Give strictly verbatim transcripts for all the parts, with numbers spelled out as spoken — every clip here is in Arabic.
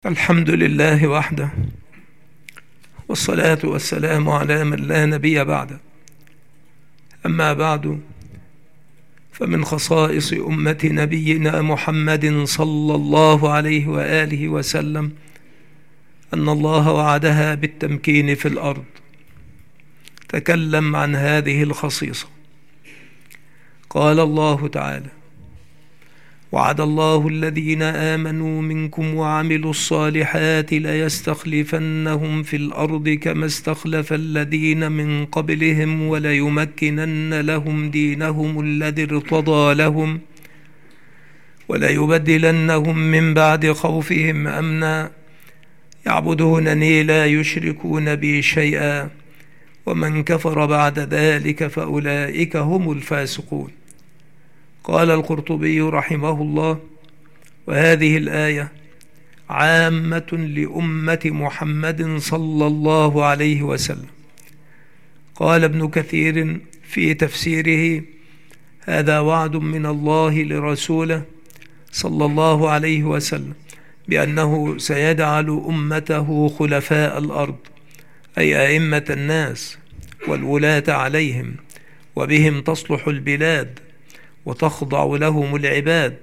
الحمد لله وحده، والصلاة والسلام على من لا نبي بعده. أما بعد، فمن خصائص أمة نبينا محمد صلى الله عليه وآله وسلم أن الله وعدها بالتمكين في الأرض. تكلم عن هذه الخصيصة. قال الله تعالى: وعد الله الذين آمنوا منكم وعملوا الصالحات ليستخلفنهم في الأرض كما استخلف الذين من قبلهم وليمكنن لهم دينهم الذي ارتضى لهم وليبدلنهم من بعد خوفهم أمنا يعبدونني لا يشركون بي شيئا ومن كفر بعد ذلك فأولئك هم الفاسقون. قال القرطبي رحمه الله: وهذه الآية عامة لأمة محمد صلى الله عليه وسلم. قال ابن كثير في تفسيره: هذا وعد من الله لرسوله صلى الله عليه وسلم بأنه سيجعل أمته خلفاء الأرض، أي أئمة الناس والولاة عليهم، وبهم تصلح البلاد وتخضع لهم العباد،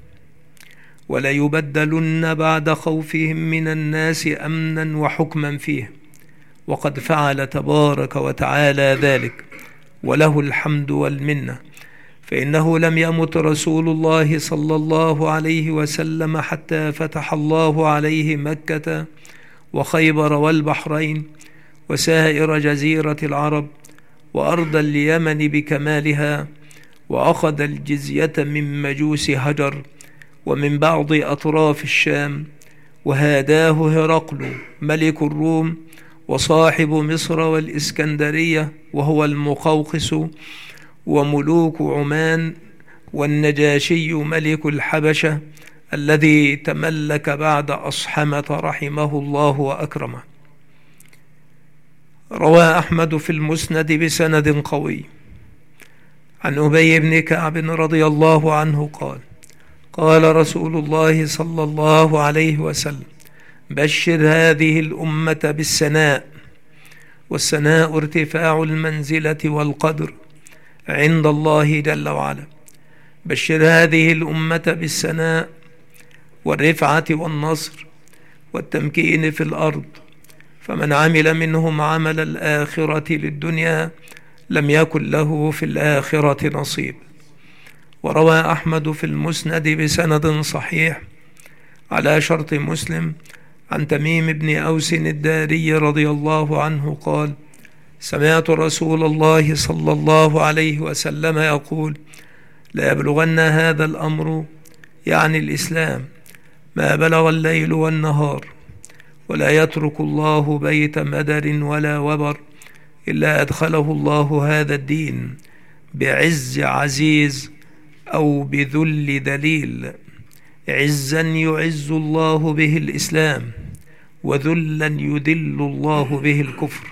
وليبدلن بعد خوفهم من الناس أمنا وحكما فيه، وقد فعل تبارك وتعالى ذلك وله الحمد والمنة، فإنه لم يمت رسول الله صلى الله عليه وسلم حتى فتح الله عليه مكة وخيبر والبحرين وسائر جزيرة العرب وأرض اليمن بكمالها، وأخذ الجزية من مجوس هجر ومن بعض أطراف الشام، وهاداه هرقل ملك الروم وصاحب مصر والإسكندرية وهو المقوقس، وملوك عمان، والنجاشي ملك الحبشة الذي تملك بعد أصحمة رحمه الله وأكرمه. روى أحمد في المسند بسند قوي عن أبي بن كعب رضي الله عنه قال: قال رسول الله صلى الله عليه وسلم: بشر هذه الأمة بالسناء، والسناء ارتفاع المنزلة والقدر عند الله جل وعلا. بشر هذه الأمة بالسناء والرفعة والنصر والتمكين في الأرض، فمن عمل منهم عمل الآخرة للدنيا لم يكن له في الآخرة نصيب. وروى أحمد في المسند بسند صحيح على شرط مسلم عن تميم بن أوس الداري رضي الله عنه قال: سمعت رسول الله صلى الله عليه وسلم يقول: لا يبلغن هذا الأمر، يعني الإسلام، ما بلغ الليل والنهار، ولا يترك الله بيت مدر ولا وبر إلا أدخله الله هذا الدين بعز عزيز أو بذل ذليل، عزا يعز الله به الإسلام، وذلا يذل الله به الكفر.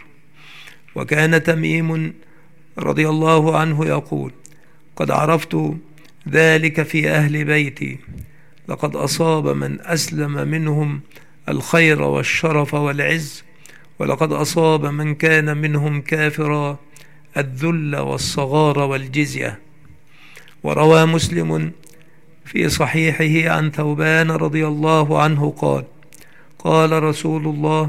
وكان تميم رضي الله عنه يقول: قد عرفت ذلك في أهل بيتي، لقد أصاب من أسلم منهم الخير والشرف والعز، ولقد أصاب من كان منهم كافرا الذل والصغار والجزية. وروى مسلم في صحيحه عن ثوبان رضي الله عنه قال: قال رسول الله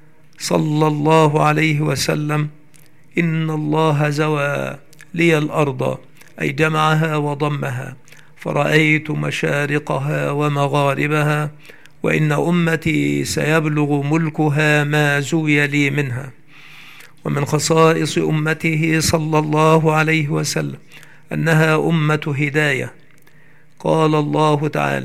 صلى الله عليه وسلم: إن الله زوى لي الأرض، أي جمعها وضمها، فرأيت مشارقها ومغاربها، وإن أمتي سيبلغ ملكها ما زوي لي منها. ومن خصائص أمته صلى الله عليه وسلم أنها أمة هداية. قال الله تعالى: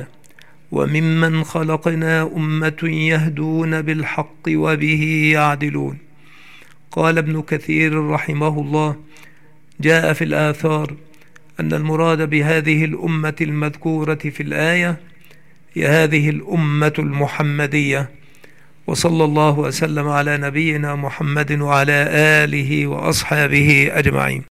وممن خلقنا أمة يهدون بالحق وبه يعدلون. قال ابن كثير رحمه الله: جاء في الآثار أن المراد بهذه الأمة المذكورة في الآية هي هذه الأمة المحمدية. وصلى الله وسلم على نبينا محمد وعلى آله وأصحابه أجمعين.